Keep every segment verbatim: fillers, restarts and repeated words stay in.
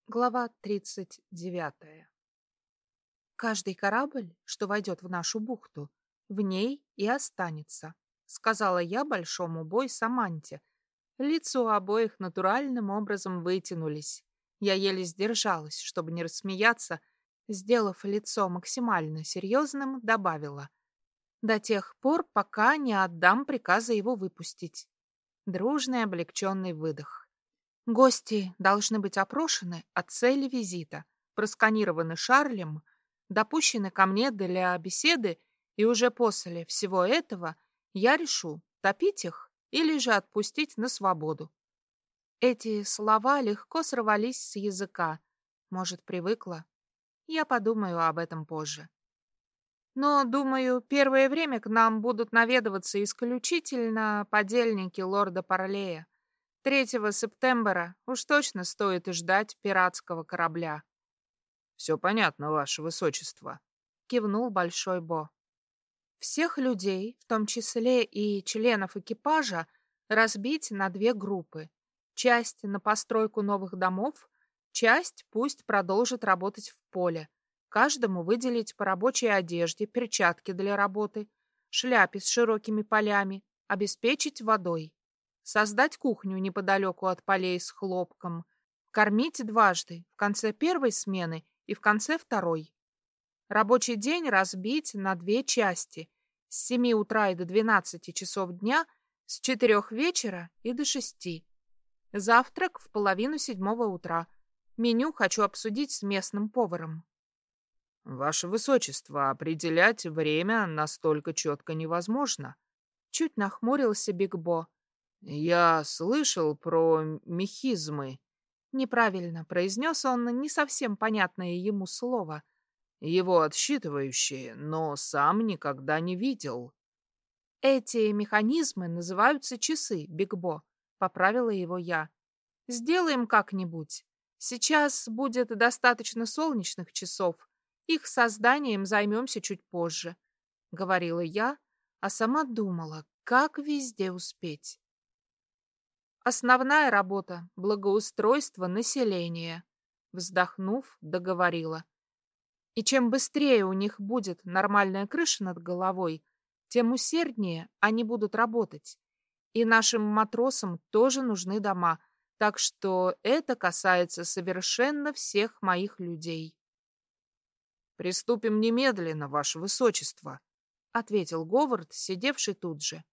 Глава тридцать девятая. «Каждый корабль, что войдет в нашу бухту, в ней и останется», — сказала я большому бой Саманте. Лица у обоих натуральным образом вытянулись. Я еле сдержалась, чтобы не рассмеяться, сделав лицо максимально серьезным, добавила: «До тех пор, пока не отдам приказа его выпустить». Дружный облегченный выдох. Гости должны быть опрошены о цели визита, просканированы Шарлем, допущены ко мне для беседы, и уже после всего этого я решу, топить их или же отпустить на свободу. Эти слова легко сорвались с языка. Может, привыкла? Я подумаю об этом позже. Но, думаю, первое время к нам будут наведываться исключительно подельники лорда Парлея. Третьего сентября уж точно стоит ждать пиратского корабля. — Все понятно, ваше высочество, — кивнул Большой Бо. Всех людей, в том числе и членов экипажа, разбить на две группы. Часть на постройку новых домов, часть пусть продолжит работать в поле. Каждому выделить по рабочей одежде, перчатки для работы, шляпе с широкими полями, обеспечить водой. Создать кухню неподалеку от полей с хлопком. Кормить дважды, в конце первой смены и в конце второй. Рабочий день разбить на две части. С семи утра и до двенадцати часов дня, с четырех вечера и до шести. Завтрак в половину седьмого утра. Меню хочу обсудить с местным поваром. Ваше высочество, определять время настолько четко невозможно. Чуть нахмурился Биг Бо. «Я слышал про мехизмы». Неправильно произнес он не совсем понятное ему слово. Его отсчитывающие, но сам никогда не видел. «Эти механизмы называются часы, Биг Бо», — поправила его я. «Сделаем как-нибудь. Сейчас будет достаточно солнечных часов. Их созданием займемся чуть позже», — говорила я, а сама думала, как везде успеть. Основная работа — благоустройство населения, вздохнув, договорила. И чем быстрее у них будет нормальная крыша над головой, тем усерднее они будут работать. И нашим матросам тоже нужны дома, так что это касается совершенно всех моих людей. «Приступим немедленно, ваше высочество», — ответил Говард, сидевший тут же.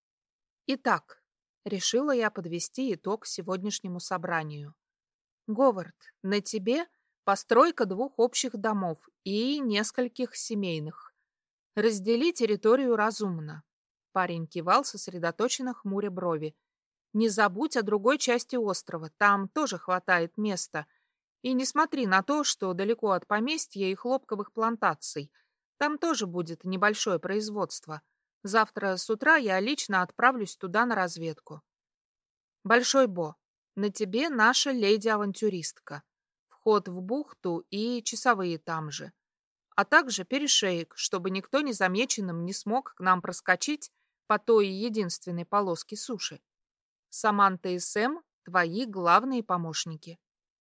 Итак, решила я подвести итог сегодняшнему собранию. Говард, на тебе постройка двух общих домов и нескольких семейных. Раздели территорию разумно. Парень кивал, сосредоточенно хмуря брови. Не забудь о другой части острова, там тоже хватает места. И не смотри на то, что далеко от поместья и хлопковых плантаций. Там тоже будет небольшое производство. Завтра с утра я лично отправлюсь туда на разведку. Большой Бо, на тебе наша леди-авантюристка. Вход в бухту и часовые там же. А также перешеек, чтобы никто незамеченным не смог к нам проскочить по той единственной полоске суши. Саманта и Сэм — твои главные помощники.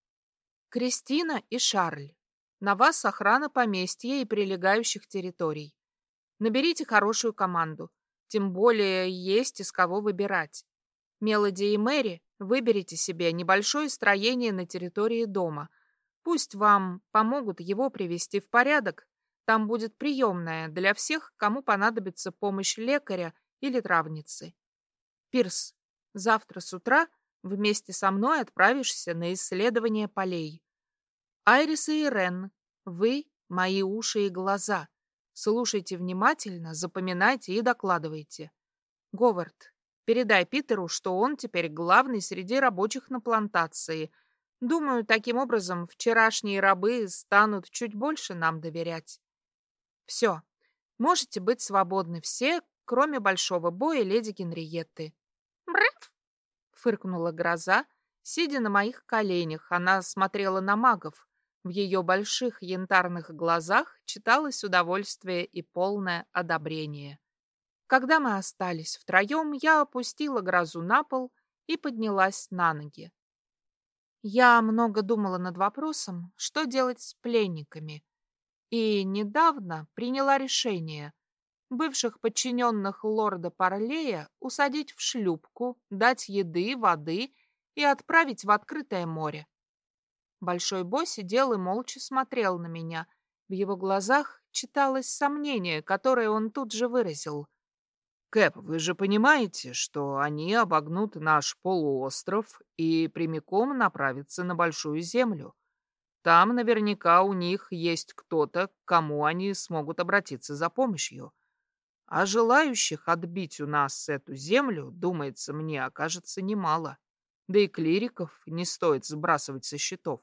Кристина и Шарль. На вас охрана поместья и прилегающих территорий. Наберите хорошую команду, тем более есть из кого выбирать. Мелоди и Мэри, выберите себе небольшое строение на территории дома. Пусть вам помогут его привести в порядок. Там будет приемная для всех, кому понадобится помощь лекаря или травницы. Пирс, завтра с утра вместе со мной отправишься на исследование полей. Айрис и Ирен, вы — мои уши и глаза. Слушайте внимательно, запоминайте и докладывайте. Говард, передай Питеру, что он теперь главный среди рабочих на плантации. Думаю, таким образом вчерашние рабы станут чуть больше нам доверять. Все, можете быть свободны все, кроме Большого Боя и леди Генриетты. «Брррр!» — фыркнула Гроза, сидя на моих коленях. Она смотрела на магов. В ее больших янтарных глазах читалось удовольствие и полное одобрение. Когда мы остались втроем, я опустила Грозу на пол и поднялась на ноги. Я много думала над вопросом, что делать с пленниками, и недавно приняла решение бывших подчиненных лорда Парлея усадить в шлюпку, дать еды, воды и отправить в открытое море. Большой Бо сидел и молча смотрел на меня. В его глазах читалось сомнение, которое он тут же выразил. Кэп, вы же понимаете, что они обогнут наш полуостров и прямиком направятся на Большую Землю. Там наверняка у них есть кто-то, к кому они смогут обратиться за помощью. А желающих отбить у нас эту землю, думается мне, окажется немало. Да и клириков не стоит сбрасывать со счетов.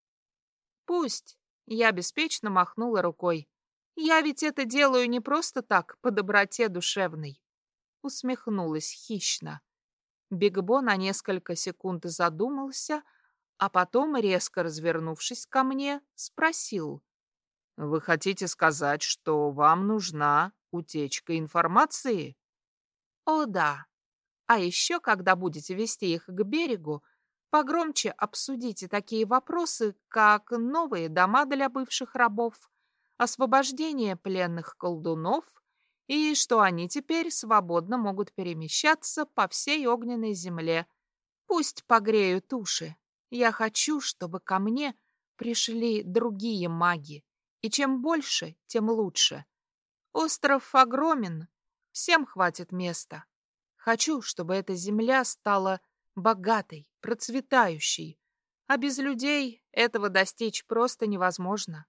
Пусть. Я беспечно махнула рукой. Я ведь это делаю не просто так, по доброте душевной. Усмехнулась хищно. Биг Бо на несколько секунд задумался, а потом, резко развернувшись ко мне, спросил. Вы хотите сказать, что вам нужна утечка информации? О, да. А еще, когда будете вести их к берегу, погромче обсудите такие вопросы, как новые дома для бывших рабов, освобождение пленных колдунов и что они теперь свободно могут перемещаться по всей огненной земле. Пусть погреют уши. Я хочу, чтобы ко мне пришли другие маги, и чем больше, тем лучше. Остров огромен, всем хватит места. Хочу, чтобы эта земля стала богатой, процветающей, а без людей этого достичь просто невозможно.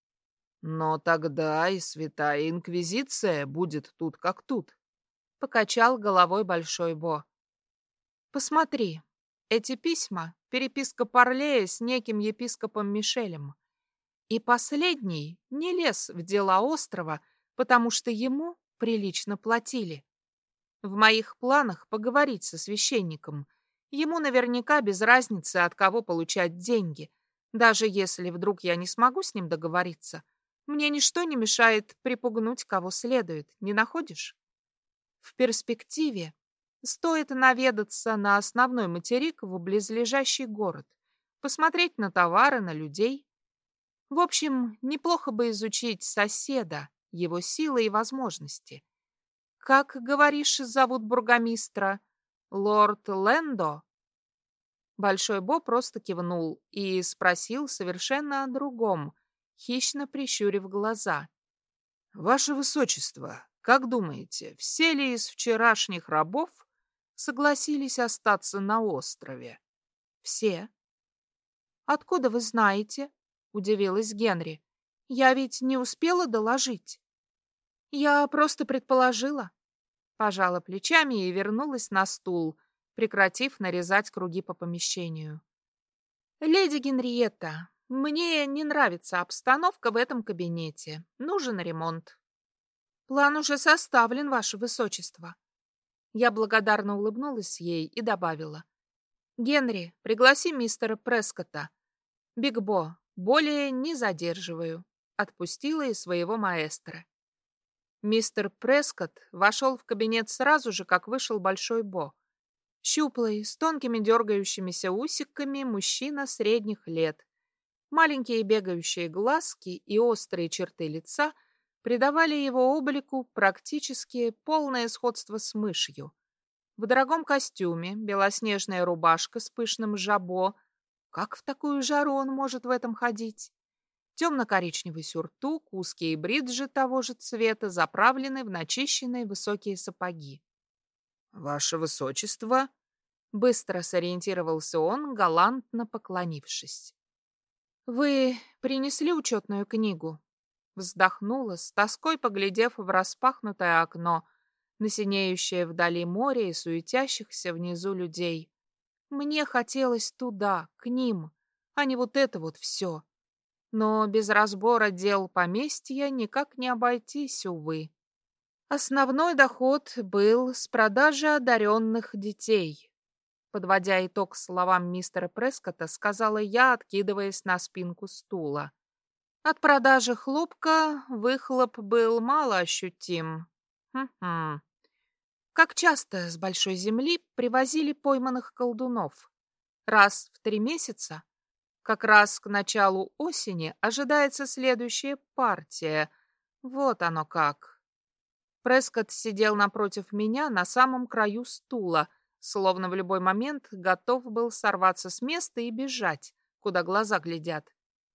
Но тогда и Святая Инквизиция будет тут как тут. Покачал головой Большой Бо. Посмотри, эти письма — переписка Парлея с неким епископом Мишелем. И последний не лез в дела острова, потому что ему прилично платили. В моих планах поговорить со священником. Ему наверняка без разницы, от кого получать деньги. Даже если вдруг я не смогу с ним договориться, мне ничто не мешает припугнуть кого следует, не находишь? В перспективе стоит наведаться на основной материк в близлежащий город, посмотреть на товары, на людей. В общем, неплохо бы изучить соседа, его силы и возможности. Как, говоришь, зовут бургомистра? Лорд Лэндо? Большой Бо просто кивнул и спросил совершенно о другом, хищно прищурив глаза. Ваше Высочество, как думаете, все ли из вчерашних рабов согласились остаться на острове? Все. Откуда вы знаете? Удивилась Генри. Я ведь не успела доложить. Я просто предположила. Пожала плечами и вернулась на стул, прекратив нарезать круги по помещению. Леди Генриетта, мне не нравится обстановка в этом кабинете. Нужен ремонт. План уже составлен, Ваше Высочество. Я благодарно улыбнулась ей и добавила. Генри, пригласи мистера Прескотта. Биг Бо, более не задерживаю. Отпустила и своего маэстро. Мистер Прескотт вошел в кабинет сразу же, как вышел Большой Бо. Щуплый, с тонкими дергающимися усиками мужчина средних лет. Маленькие бегающие глазки и острые черты лица придавали его облику практически полное сходство с мышью. В дорогом костюме, белоснежная рубашка с пышным жабо. Как в такую жару он может в этом ходить? Темно-коричневый сюртук, узкие бриджи того же цвета, заправлены в начищенные высокие сапоги. «Ваше Высочество!» Быстро сориентировался он, галантно поклонившись. «Вы принесли учетную книгу?» Вздохнула, с тоской поглядев в распахнутое окно, на синеющее вдали море и суетящихся внизу людей. Мне хотелось туда, к ним, а не вот это вот все. Но без разбора дел поместья никак не обойтись, увы. Основной доход был с продажи одаренных детей. Подводя итог словам мистера Прескотта, сказала я, откидываясь на спинку стула. От продажи хлопка выхлоп был мало ощутим. Хм-хм. Как часто с большой земли привозили пойманных колдунов? раз в три месяца. Как раз к началу осени ожидается следующая партия. Вот оно как. Прескотт сидел напротив меня на самом краю стула, словно в любой момент готов был сорваться с места и бежать, куда глаза глядят.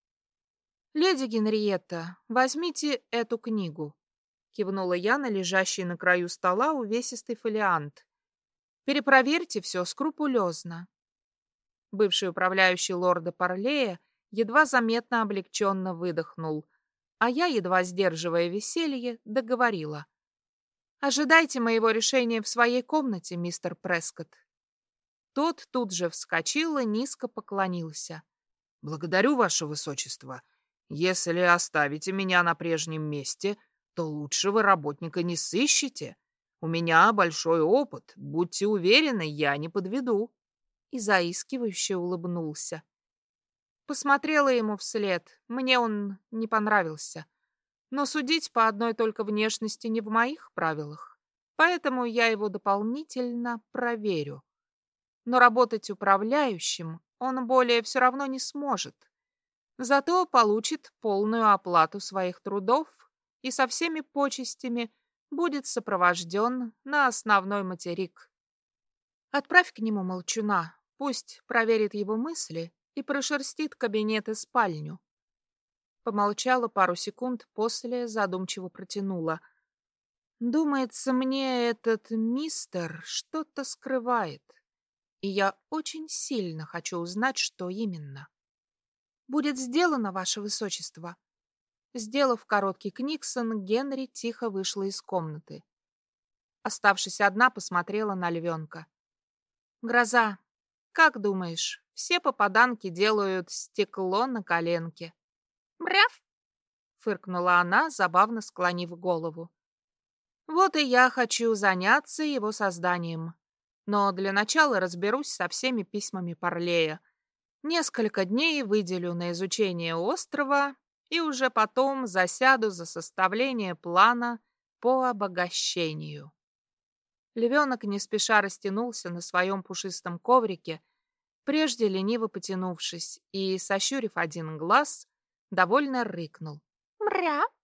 «Леди Генриетта, возьмите эту книгу», — кивнула я на лежащий на краю стола увесистый фолиант. «Перепроверьте все скрупулезно». Бывший управляющий лорда Парлея едва заметно облегченно выдохнул, а я, едва сдерживая веселье, договорила. «Ожидайте моего решения в своей комнате, мистер Прескотт». Тот тут же вскочил и низко поклонился. «Благодарю, ваше высочество. Если оставите меня на прежнем месте, то лучшего работника не сыщете. У меня большой опыт, будьте уверены, я не подведу». И заискивающе улыбнулся. Посмотрела ему вслед, мне он не понравился. Но судить по одной только внешности не в моих правилах, поэтому я его дополнительно проверю. Но работать управляющим он более все равно не сможет. Зато получит полную оплату своих трудов и со всеми почестями будет сопровожден на основной материк. Отправь к нему молчуна, пусть проверит его мысли и прошерстит кабинет и спальню. Помолчала пару секунд, после задумчиво протянула. Думается, мне этот мистер что-то скрывает, и я очень сильно хочу узнать, что именно. Будет сделано, ваше высочество. Сделав короткий книксон, Генри тихо вышла из комнаты. Оставшись одна, посмотрела на львенка. «Гроза, как думаешь, все попаданки делают стекло на коленке?» «Бряв!» — фыркнула она, забавно склонив голову. «Вот и я хочу заняться его созданием. Но для начала разберусь со всеми письмами Парлея. Несколько дней выделю на изучение острова и уже потом засяду за составление плана по обогащению». Львенок не спеша растянулся на своем пушистом коврике, прежде лениво потянувшись, и, сощурив один глаз, довольно рыкнул. «Мря!»